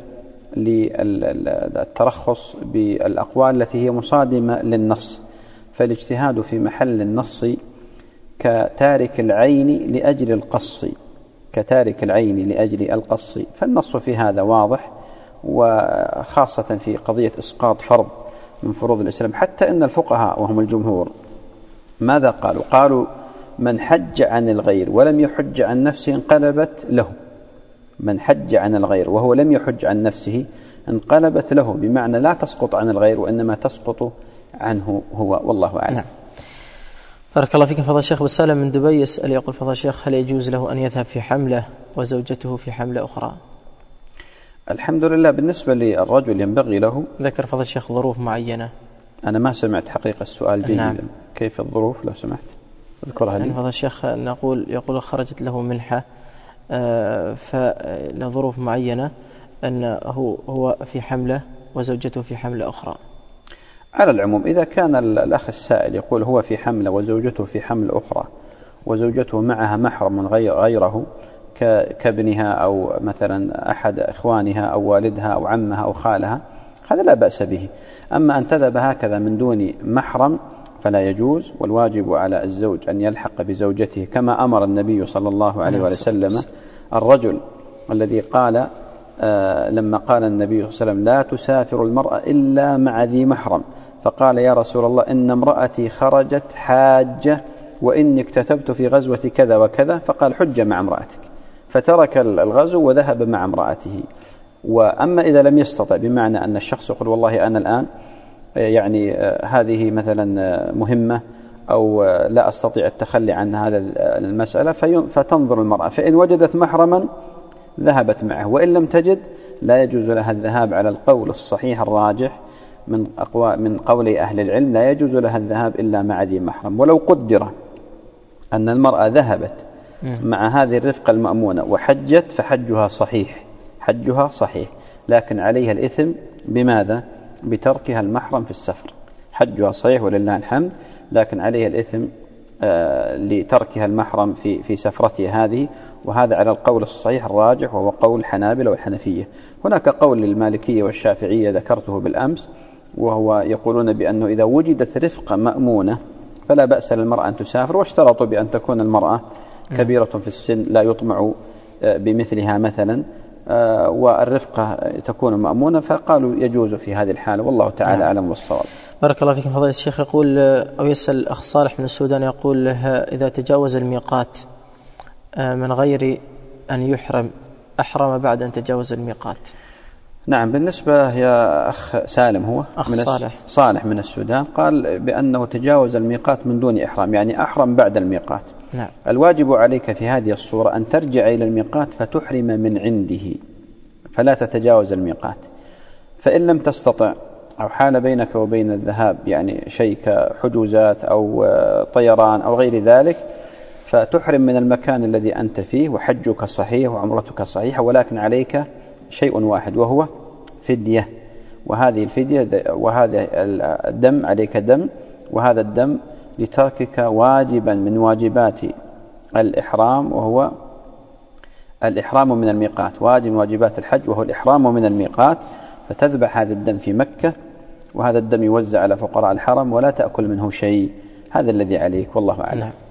للترخص بالأقوال التي هي مصادمة للنص، فالاجتهاد في محل النص كتارك العين لأجل القص كتارك العين لأجل القص فالنص في هذا واضح، وخاصة في قضية إسقاط فرض من فروض الإسلام. حتى إن الفقهاء وهم الجمهور ماذا قالوا؟ قالوا من حج عن الغير ولم يحج عن نفسه انقلبت له. من حج عن الغير وهو لم يحج عن نفسه انقلبت له، بمعنى لا تسقط عن الغير وإنما تسقط عنه هو، والله أعلم. نعم. بارك الله فيكم. فضل الشيخ أبو سالم من دبي يسأل يقول فضل الشيخ هل يجوز له أن يذهب في حملة وزوجته في حملة أخرى؟ الحمد لله بالنسبة للرجل ينبغي له. ذكر فضل الشيخ ظروف معينة. أنا ما سمعت حقيقة السؤال جيدا. نعم. كيف الظروف لو سمحت اذكرها لي؟ يعني فضل الشيخ نقول يقول خرجت له منحة فلظروف معينة أنه هو في حملة وزوجته في حملة أخرى. على العموم إذا كان الأخ السائل يقول هو في حملة وزوجته في حملة أخرى وزوجته معها محرم غير غيره كابنها أو مثلا أحد إخوانها أو والدها أو عمها أو خالها، هذا لا بأس به. أما أن تذهب هكذا من دون محرم فلا يجوز، والواجب على الزوج أن يلحق بزوجته كما أمر النبي صلى الله عليه وسلم الرجل الذي قال آه لما قال النبي صلى الله عليه وسلم لا تسافر المرأة إلا مع ذي محرم، فقال يا رسول الله إن امرأتي خرجت حاجة وإني اكتتبت في غزوة كذا وكذا، فقال حج مع امرأتك، فترك الغزو وذهب مع امرأته. وأما إذا لم يستطع، بمعنى أن الشخص يقول والله أنا الآن يعني هذه مثلا مهمة أو لا أستطيع التخلي عن هذا المسألة، فتنظر المرأة، فإن وجدت محرما ذهبت معه، وإن لم تجد لا يجوز لها الذهاب على القول الصحيح الراجح من أقوى من قول أهل العلم، لا يجوز لها الذهاب إلا مع ذي محرم. ولو قدر أن المرأة ذهبت مع هذه الرفقة المأمونة وحجت فحجها صحيح، حجها صحيح، لكن عليها الإثم بماذا؟ بتركها المحرم في السفر. حجها صحيح ولله الحمد، لكن عليها الإثم آه لتركها المحرم في في سفرتها هذه، وهذا على القول الصحيح الراجح وهو قول الحنابلة والحنفية. هناك قول للمالكية والشافعية ذكرته بالأمس، وهو يقولون بأنه إذا وجدت رفقة مأمونة فلا بأس للمرأة أن تسافر، واشترطوا بأن تكون المرأة كبيرة في السن لا يطمع بمثلها مثلا، والرفقة تكون مأمونة، فقالوا يجوز في هذه الحالة، والله تعالى أعلم والصواب. بارك الله فيكم. فضيلة الشيخ يقول أو يسأل الأخ صالح من السودان يقول إذا تجاوز الميقات من غير أن يحرم أحرم بعد أن تجاوز الميقات؟ نعم، بالنسبة يا أخ سالم هو أخ من صالح. صالح من السودان قال بأنه تجاوز الميقات من دون إحرام، يعني أحرم بعد الميقات. نعم. الواجب عليك في هذه الصورة أن ترجع إلى الميقات فتحرم من عنده، فلا تتجاوز الميقات. فإن لم تستطع أو حال بينك وبين الذهاب يعني شيء كحجوزات أو طيران أو غير ذلك، فتحرم من المكان الذي أنت فيه، وحجك صحيح وعمرتك صحيحة، ولكن عليك شيء واحد وهو فدية، وهذه الفدية وهذا الدم عليك دم، وهذا الدم لتركك واجبا من واجبات الإحرام، وهو الإحرام من الميقات، واجب من واجبات الحج وهو الإحرام من الميقات، فتذبح هذا الدم في مكة، وهذا الدم يوزع على فقراء الحرم ولا تأكل منه شيء. هذا الذي عليك والله أعلم. نعم.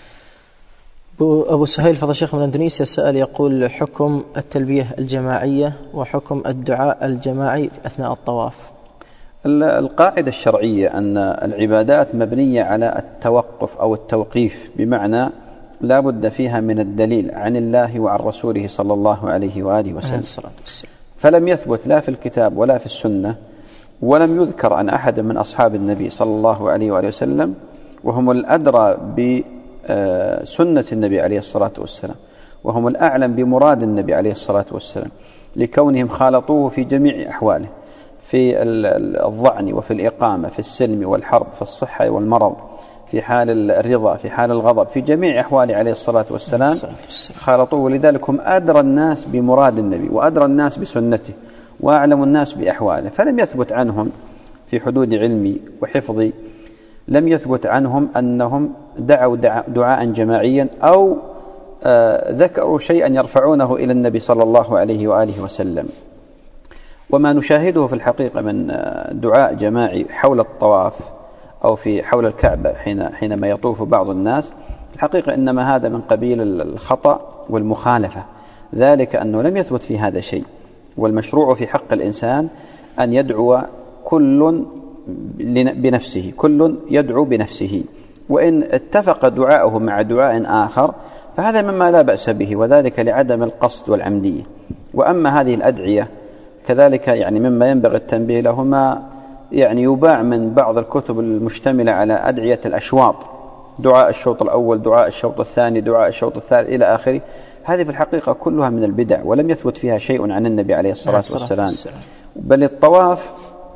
أبو سهيل فضل الشيخ من أندونيسيا سأل يقول حكم التلبية الجماعية وحكم الدعاء الجماعي أثناء الطواف. القاعدة الشرعية أن العبادات مبنية على التوقف أو التوقيف، بمعنى لا بد فيها من الدليل عن الله وعن رسوله صلى الله عليه وآله وسلم، فلم يثبت لا في الكتاب ولا في السنة، ولم يذكر عن أحد من أصحاب النبي صلى الله عليه وآله وسلم، وهم الأدرى بسنة النبي عليه الصلاة والسلام، وهم الأعلم بمراد النبي عليه الصلاة والسلام، لكونهم خالطوه في جميع أحواله، في الضعن وفي الإقامة، في السلم والحرب، في الصحة والمرض، في حال الرضا، في حال الغضب، في جميع أحواله عليه الصلاة والسلام خالطوه. ولذلك هم أدرى الناس بمراد النبي وأدرى الناس بسنته وأعلم الناس بأحواله. فلم يثبت عنهم في حدود علمي وحفظي، لم يثبت عنهم أنهم دعوا دعاء جماعيا أو آه ذكروا شيئا يرفعونه إلى النبي صلى الله عليه وآله وسلم. وما نشاهده في الحقيقة من دعاء جماعي حول الطواف أو في حول الكعبة حين حينما يطوف بعض الناس، الحقيقة إنما هذا من قبيل الخطأ والمخالفة، ذلك أنه لم يثبت في هذا شيء. والمشروع في حق الإنسان أن يدعو كل بنفسه، كل يدعو بنفسه، وإن اتفق دعاءه مع دعاء آخر فهذا مما لا بأس به، وذلك لعدم القصد والعمدية. وأما هذه الأدعية كذلك يعني مما ينبغي التنبيه له ما يعني يباع من بعض الكتب المشتملة على أدعية الأشواط، دعاء الشوط الأول، دعاء الشوط الثاني، دعاء الشوط الثالث إلى آخره. هذه في الحقيقة كلها من البدع ولم يثبت فيها شيء عن النبي عليه الصلاة والسلام. بل الطواف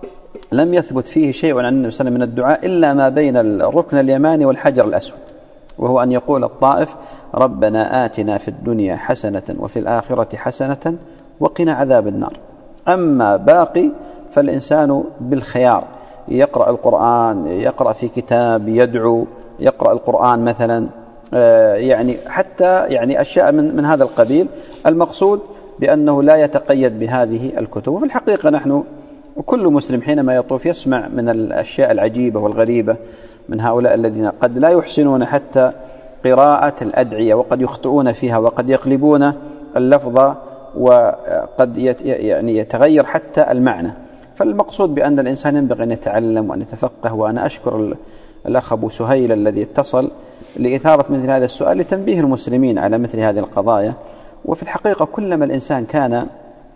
لم يثبت فيه شيء عن النبي صلى الله عليه وسلم من الدعاء إلا ما بين الركن اليماني والحجر الأسود، وهو أن يقول الطائف: ربنا آتنا في الدنيا حسنة وفي الآخرة حسنة وقنا عذاب النار. أما باقي فالإنسان بالخيار، يقرأ القرآن، يقرأ في كتاب، يدعو، يقرأ القرآن مثلا، يعني حتى يعني أشياء من, من هذا القبيل. المقصود بأنه لا يتقيد بهذه الكتب. وفي الحقيقة نحن وكل مسلم حينما يطوف يسمع من الأشياء العجيبة والغريبة من هؤلاء الذين قد لا يحسنون حتى قراءة الأدعية، وقد يخطئون فيها، وقد يقلبون اللفظ، وقد يعني يتغير حتى المعنى. فالمقصود بأن الإنسان ينبغي أن يتعلم وأن يتفقه. وأنا أشكر الأخ أبو سهيل الذي اتصل لإثارة مثل هذا السؤال لتنبيه المسلمين على مثل هذه القضايا. وفي الحقيقة كلما الإنسان كان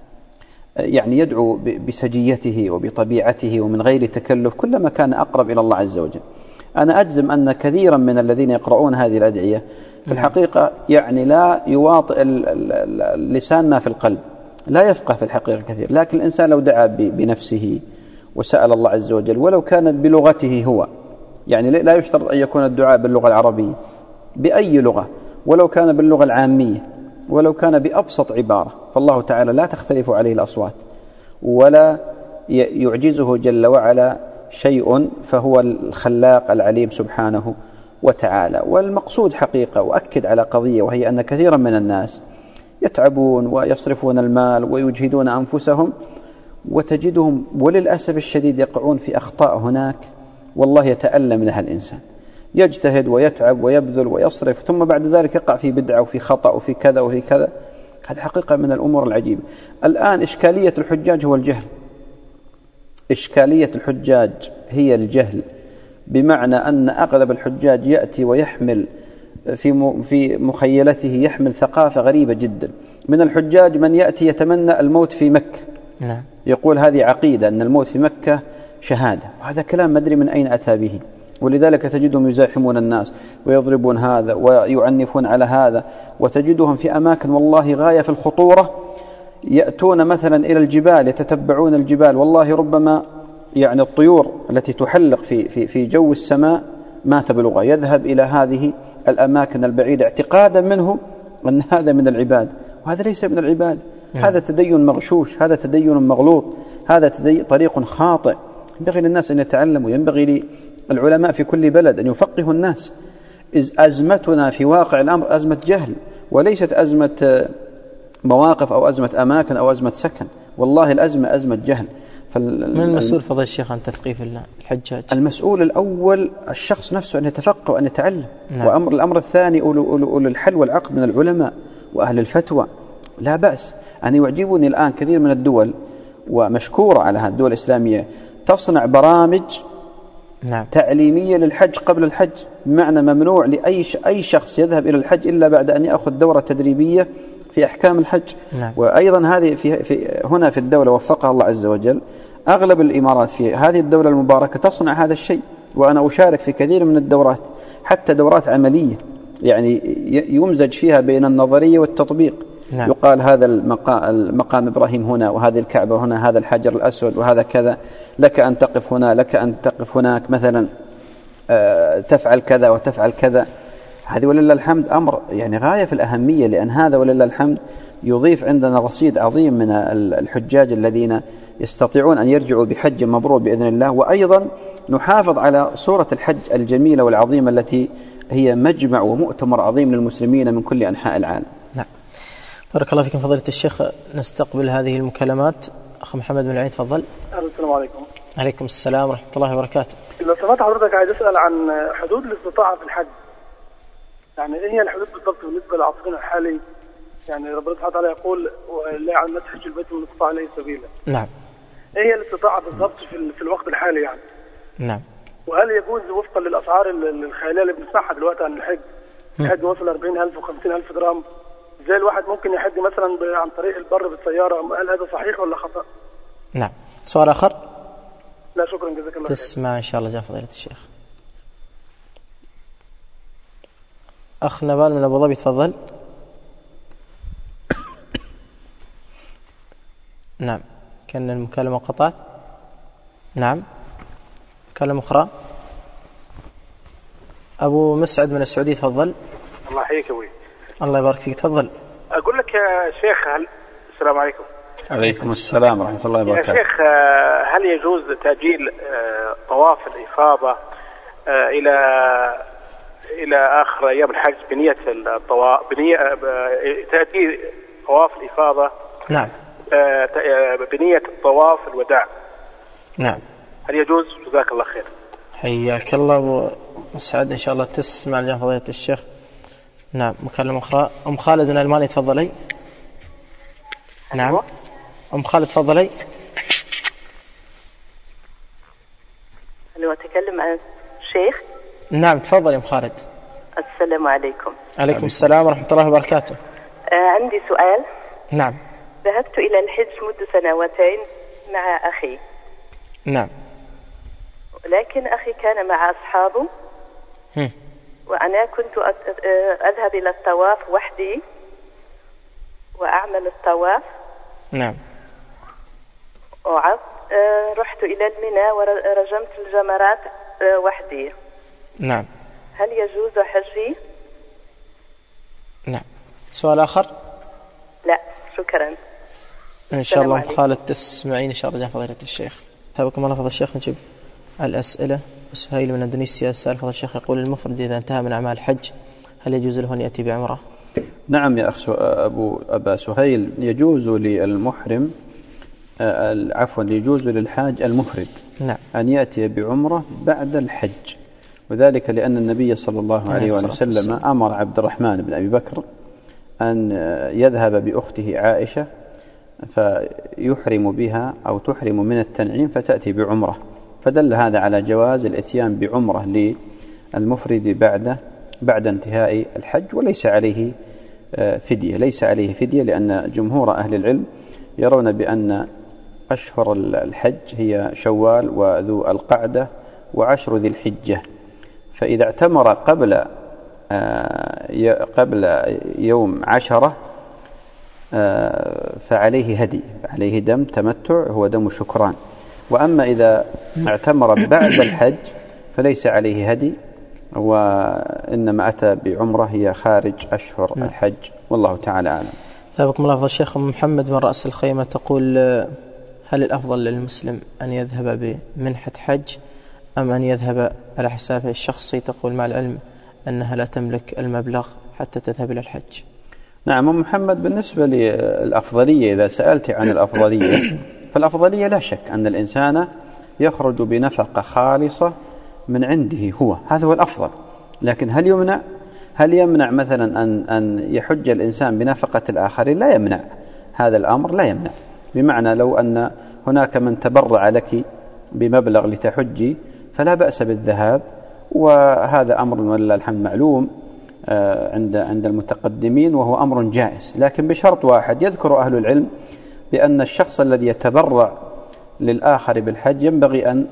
يعني يدعو بسجيته وبطبيعته ومن غير تكلف كلما كان أقرب إلى الله عز وجل. أنا أجزم أن كثيرا من الذين يقرؤون هذه الأدعية في الحقيقة يعني لا يواطئ اللسان ما في القلب، لا يفقه في الحقيقة كثير. لكن الإنسان لو دعا بنفسه وسأل الله عز وجل ولو كان بلغته هو، يعني لا يشترط أن يكون الدعاء باللغة العربية، بأي لغة، ولو كان باللغة العامية، ولو كان بأبسط عبارة، فالله تعالى لا تختلف عليه الأصوات ولا يعجزه جل وعلا شيء، فهو الخلاق العليم سبحانه وتعالى. والمقصود حقيقة، وأكد على قضية، وهي أن كثيرا من الناس يتعبون ويصرفون المال ويجهدون أنفسهم، وتجدهم وللأسف الشديد يقعون في أخطاء هناك والله يتألم لها الإنسان، يجتهد ويتعب ويبذل ويصرف، ثم بعد ذلك يقع في بدعة وفي خطأ وفي كذا وفي كذا. هذه حقيقة من الأمور العجيبة. الآن إشكالية الحجاج هو الجهل، إشكالية الحجاج هي الجهل، بمعنى أن أغلب الحجاج يأتي ويحمل في في مخيلته يحمل ثقافة غريبة جدا. من الحجاج من يأتي يتمنى الموت في مكة، نعم، يقول هذه عقيدة أن الموت في مكة شهادة، وهذا كلام ما أدري من أين أتى به. ولذلك تجدهم يزاحمون الناس ويضربون هذا ويعنفون على هذا، وتجدهم في أماكن والله غاية في الخطورة، يأتون مثلا إلى الجبال يتتبعون الجبال، والله ربما يعني الطيور التي تحلق في في في جو السماء ما تبلغ، يذهب إلى هذه الأماكن البعيدة اعتقادا منه أن هذا من العباد، وهذا ليس من العباد. هذا تدين مغشوش، هذا تدين مغلوط، هذا طريق خاطئ. ينبغي للناس أن يتعلموا، ينبغي للعلماء في كل بلد أن يفقهوا الناس. إذ أزمتنا في واقع الأمر أزمة جهل، وليست أزمة مواقف أو أزمة أماكن أو أزمة سكن، والله الأزمة أزمة جهل. من المسؤول فضل الشيخ عن تثقيف الحجاج؟ المسؤول الأول الشخص نفسه، أن يتفقه وأن يتعلم. نعم. وأمر الأمر الثاني أولو الحل والعقد من العلماء وأهل الفتوى. لا بأس. أنا يعجبني الآن كثير من الدول، ومشكورة على هذه الدول الإسلامية، تصنع برامج نعم. تعليمية للحج قبل الحج، بمعنى ممنوع لأي أي شخص يذهب إلى الحج إلا بعد أن يأخذ دورة تدريبية في أحكام الحج. نعم. وأيضا هذه في, في هنا في الدولة وفقها الله عز وجل، أغلب الإمارات في هذه الدولة المباركة تصنع هذا الشيء، وأنا أشارك في كثير من الدورات، حتى دورات عملية يعني يمزج فيها بين النظرية والتطبيق. نعم. يقال هذا المقام إبراهيم هنا، وهذه الكعبة هنا، هذا الحجر الأسود، وهذا كذا، لك أن تقف هنا، لك أن تقف هناك، مثلا تفعل كذا وتفعل كذا. هذه ولله الحمد أمر يعني غاية في الأهمية، لأن هذا ولله الحمد يضيف عندنا رصيد عظيم من الحجاج الذين يستطيعون أن يرجعوا بحج مبرور بإذن الله. وأيضا نحافظ على صورة الحج الجميلة والعظيمة التي هي مجمع ومؤتمر عظيم للمسلمين من كل أنحاء العالم. نعم. بارك الله فيكم فضيلة الشيخ. نستقبل هذه المكالمات. أخ محمد بن العيد تفضل. السلام عليكم. عليكم السلام ورحمة الله وبركاته. لو سمحت حضرتك عايز أسأل عن حدود الاستطاعة في الحج، يعني إيه هي الحدود بالضبط بالنسبة لعصرنا الحالي؟ يعني ربنا سبحانه وتعالى يقول لا على الناس حج البيت من استطاع إليه سبيلا. نعم. إيه هي الاستطاعة بالضبط في, في الوقت الحالي يعني؟ نعم. وهل يجوز وفقا للأسعار الخيالية اللي بنسمعها دلوقتي عن الحج، الحج وصل أربعين ألف وخمسين ألف درهم، زي الواحد ممكن يحج مثلا عن طريق البر بالسيارة، هل هذا صحيح ولا خطأ؟ نعم. سؤال آخر؟ لا شكرا جزاك الله خير. تسمع إن شاء الله جاء فضيلة الشيخ. أخ نبال من أبو ظبي تفضل. نعم. كان المكالمة قطعت. نعم. مكالمة أخرى. أبو مسعد من السعودية تفضل. الله يحييك أبوي. الله يبارك فيك تفضل. أقول لك يا شيخ هل... السلام عليكم. عليكم السلام ورحمة الله وبركاته. يا شيخ هل يجوز تأجيل طواف الإفاضة إلى إلى آخر أيام الحج بنية الطواف بنية تأتي طواف الإفاضة؟ نعم. بنية الطواف الوداع. نعم. هل يجوز؟ جزاك الله خير. حياك الله أبو مسعد. إن شاء الله تسمع لجان فضيلة الشيخ. نعم. مكالمة أخرى. أم خالد من ألمانيا تفضلي. نعم. أم خالد تفضلي. هل أتكلم عن الشيخ؟ نعم تفضلي أم خالد. السلام عليكم. عليكم السلام ورحمة الله وبركاته. آه عندي سؤال. نعم. ذهبت إلى الحج منذ سنواتين مع أخي. نعم. لكن أخي كان مع أصحابه. هم. وأنا كنت أذهب إلى الطواف وحدي وأعمل الطواف. نعم. وعد رحت إلى الميناء ورجمت الجمرات وحدي. نعم. هل يجوز حجي؟ نعم. سؤال آخر؟ لا شكرا. إن شاء الله خالد تسمعين إن شاء الله جاء فضيلة الشيخ. ثابكم الله فضل الشيخ. نجيب الأسئلة. سهيل من اندونيسيا سأل فضل الشيخ يقول المفرد إذا انتهى من أعمال الحج هل يجوز له أن يأتي بعمرة؟ نعم يا أخ أبو أبا سهيل، يجوز للمحرم عفوا يجوز للحاج المفرد نعم. أن يأتي بعمرة بعد الحج، وذلك لأن النبي صلى الله عليه وسلم أمر عبد الرحمن بن أبي بكر أن يذهب بأخته عائشة فيحرم بها أو تحرم من التنعيم فتأتي بعمرة، فدل هذا على جواز الاتيان بعمرة للمفرد بعد بعد انتهاء الحج، وليس عليه فدية ليس عليه فدية لأن جمهور أهل العلم يرون بأن أشهر الحج هي شوال وذو القعدة وعشر ذي الحجة، فإذا اعتمر قبل قبل يوم عشرة فعليه هدي، عليه دم تمتع هو دم شكران. وأما إذا اعتمر بعد الحج فليس عليه هدي، وإنما أتى بعمرة هي خارج أشهر م. الحج، والله تعالى أعلم. ثابكم الله فضل الشيخ. محمد من رأس الخيمة تقول هل الأفضل للمسلم أن يذهب بمنحة حج أم أن يذهب على حسابه الشخصي؟ تقول مع العلم أنها لا تملك المبلغ حتى تذهب إلى الحج. نعم محمد، بالنسبة للأفضلية إذا سألت عن الأفضلية فالأفضلية لا شك أن الإنسان يخرج بنفقة خالصة من عنده هو، هذا هو الأفضل. لكن هل يمنع هل يمنع مثلا أن أن يحج الإنسان بنفقة الآخرين؟ لا يمنع هذا الأمر، لا يمنع. بمعنى لو أن هناك من تبرع لك بمبلغ لتحجي فلا بأس بالذهاب، وهذا أمر ولله الحمد معلوم عند عند المتقدمين وهو أمر جائز، لكن بشرط واحد يذكر أهل العلم بأن الشخص الذي يتبرع للآخر بالحج ينبغي أن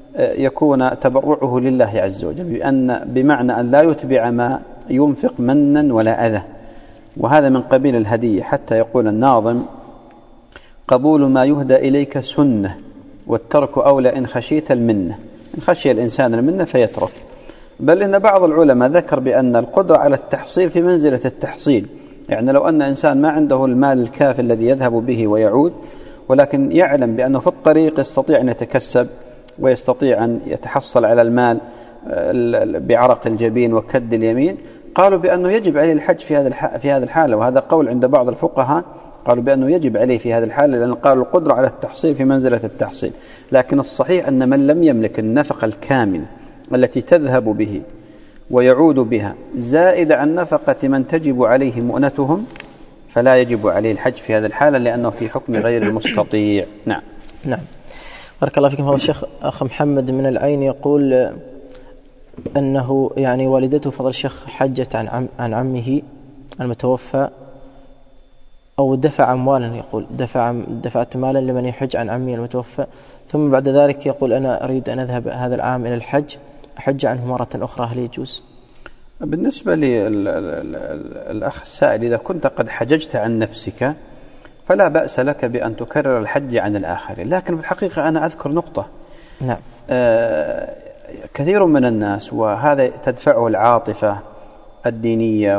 يكون تبرعه لله عز وجل، بأن بمعنى أن لا يتبع ما ينفق منا ولا أذى، وهذا من قبيل الهدية. حتى يقول الناظم: قبول ما يهدى إليك سنة، والترك أولى إن خشيت المنة. إن خشي الإنسان المنة فيترك. بل إن بعض العلماء ذكر بأن القدرة على التحصيل في منزلة التحصيل، يعني لو أن إنسان ما عنده المال الكافي الذي يذهب به ويعود، ولكن يعلم بأنه في الطريق يستطيع أن يتكسب ويستطيع أن يتحصل على المال بعرق الجبين وكد اليمين، قالوا بأنه يجب عليه الحج في هذا في هذا الحالة. وهذا قول عند بعض الفقهاء، قالوا بأنه يجب عليه في هذا الحالة، لأن قالوا القدرة على التحصيل في منزلة التحصيل. لكن الصحيح أن من لم يملك النفقة الكاملة التي تذهب به ويعود بها زائد عن نفقة من تجب عليه مؤنتهم، فلا يجب عليه الحج في هذا الحالة، لأنه في حكم غير المستطيع. نعم. نعم. بارك الله فيكم. هذا الشيخ أخ محمد من العين يقول أنه يعني والدته فضل الشيخ حجت عن عم عن عمه المتوفى، أو دفع أموالا، يقول دفع دفعت مالا لمن يحج عن عمي المتوفى، ثم بعد ذلك يقول أنا أريد أن أذهب هذا العام إلى الحج أحج عنه مرة أخرى، هل يجوز؟ بالنسبة للأخ السائل، إذا كنت قد حججت عن نفسك فلا بأس لك بأن تكرر الحج عن الآخرين. لكن في الحقيقة أنا أذكر نقطة. نعم. آه كثير من الناس، وهذا تدفعه العاطفة الدينية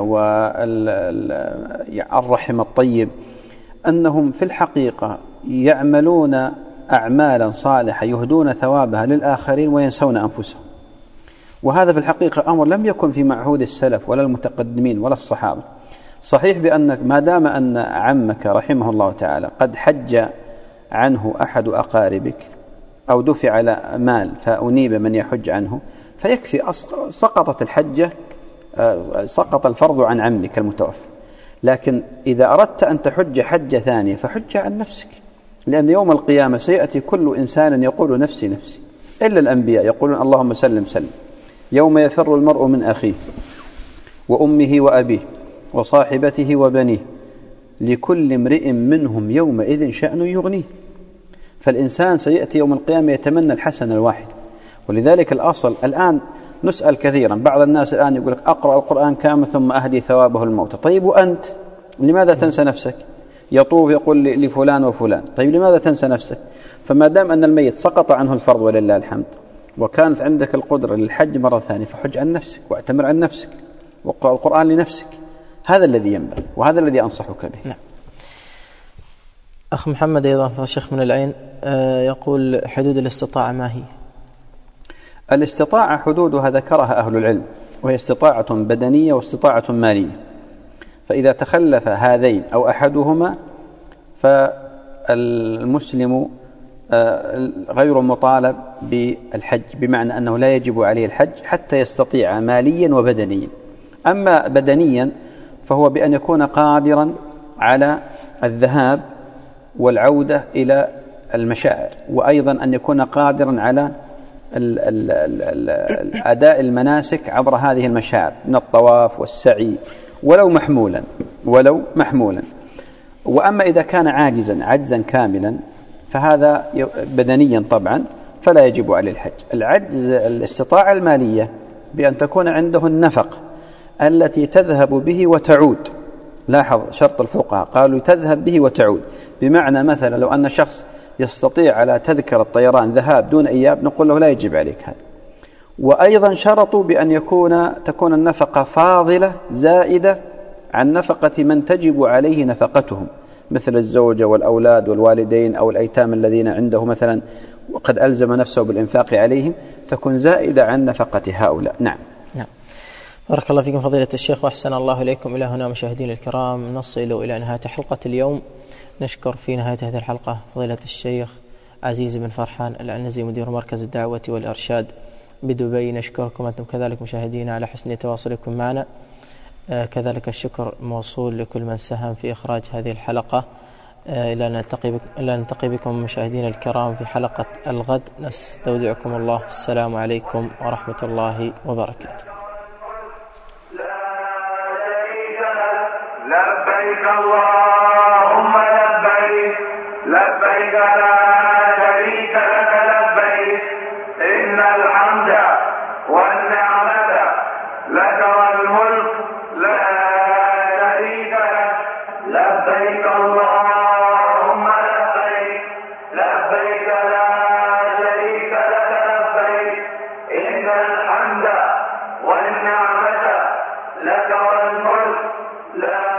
والرحم الطيب، أنهم في الحقيقة يعملون أعمالا صالحة يهدون ثوابها للآخرين وينسون أنفسهم. وهذا في الحقيقة أمر لم يكن في معهود السلف ولا المتقدمين ولا الصحابة. صحيح بأنك ما دام أن عمك رحمه الله تعالى قد حج عنه أحد أقاربك أو دفع على مال فأنيب من يحج عنه فيكفي، سقطت الحجة، سقط الفرض عن عمك المتوفى. لكن إذا أردت أن تحج حجة ثانية فحج عن نفسك، لأن يوم القيامة سيأتي كل إنسان يقول نفسي نفسي، إلا الأنبياء يقولون اللهم سلم سلم. يوم يفر المرء من أخيه وأمه وأبيه وصاحبته وبنيه لكل امرئ منهم يومئذ شأن يغنيه. فالإنسان سيأتي يوم القيامة يتمنى الحسن الواحد. ولذلك الأصل الآن نسأل كثيرا، بعض الناس الآن يقول لك أقرأ القرآن كامل ثم أهدي ثوابه الموت. طيب وأنت لماذا تنسى نفسك؟ يطوف يقول لفلان وفلان، طيب لماذا تنسى نفسك؟ فما دام أن الميت سقط عنه الفرض ولله الحمد، وكانت عندك القدرة للحج مرة ثانية، فحج عن نفسك واعتمر عن نفسك واقرأ القرآن لنفسك. هذا الذي ينبغي وهذا الذي أنصحك به. نعم. أخ محمد أيضا الشيخ من العين يقول حدود الاستطاعة ما هي؟ الاستطاعة حدودها ذكرها أهل العلم، وهي استطاعة بدنية واستطاعة مالية. فإذا تخلف هذين أو أحدهما فالمسلم غير مطالب بالحج، بمعنى أنه لا يجب عليه الحج حتى يستطيع ماليا وبدنيا. أما بدنيا فهو بأن يكون قادرا على الذهاب والعودة إلى المشاعر، وأيضا أن يكون قادرا على أداء المناسك عبر هذه المشاعر من الطواف والسعي ولو محمولا ولو محمولا. وأما إذا كان عاجزا عجزا كاملا فهذا بدنيا طبعا فلا يجب عليه الحج. العجز الاستطاعة المالية بأن تكون عنده النفق التي تذهب به وتعود. لاحظ شرط الفقهاء قالوا تذهب به وتعود، بمعنى مثلا لو أن شخص يستطيع على تذكرة الطيران ذهاب دون إياب نقول له لا يجب عليك هذا. وأيضا شرطوا بأن يكون تكون النفقة فاضلة زائدة عن نفقة من تجب عليه نفقتهم، مثل الزوجة والأولاد والوالدين أو الأيتام الذين عنده مثلا وقد ألزم نفسه بالإنفاق عليهم، تكون زائدة عن نفقة هؤلاء. نعم. نعم. بارك الله فيكم فضيلة الشيخ وأحسن الله إليكم. إلى هنا مشاهدين الكرام نصل إلى نهاية حلقة اليوم. نشكر في نهاية هذه الحلقة فضيلة الشيخ عزيز بن فرحان العنزي مدير مركز الدعوة والإرشاد بدبي. نشكركم أنتم كذلك مشاهدينا على حسن تواصلكم معنا. آه كذلك الشكر موصول لكل من ساهم في إخراج هذه الحلقة. آه إلى نلتقي بك إلى نلتقي بكم مشاهدينا الكرام في حلقة الغد. نستودعكم الله. السلام عليكم ورحمة الله وبركاته. لبيك اللهم لبيك لبيك لا شريك لك لبيك الفرد لا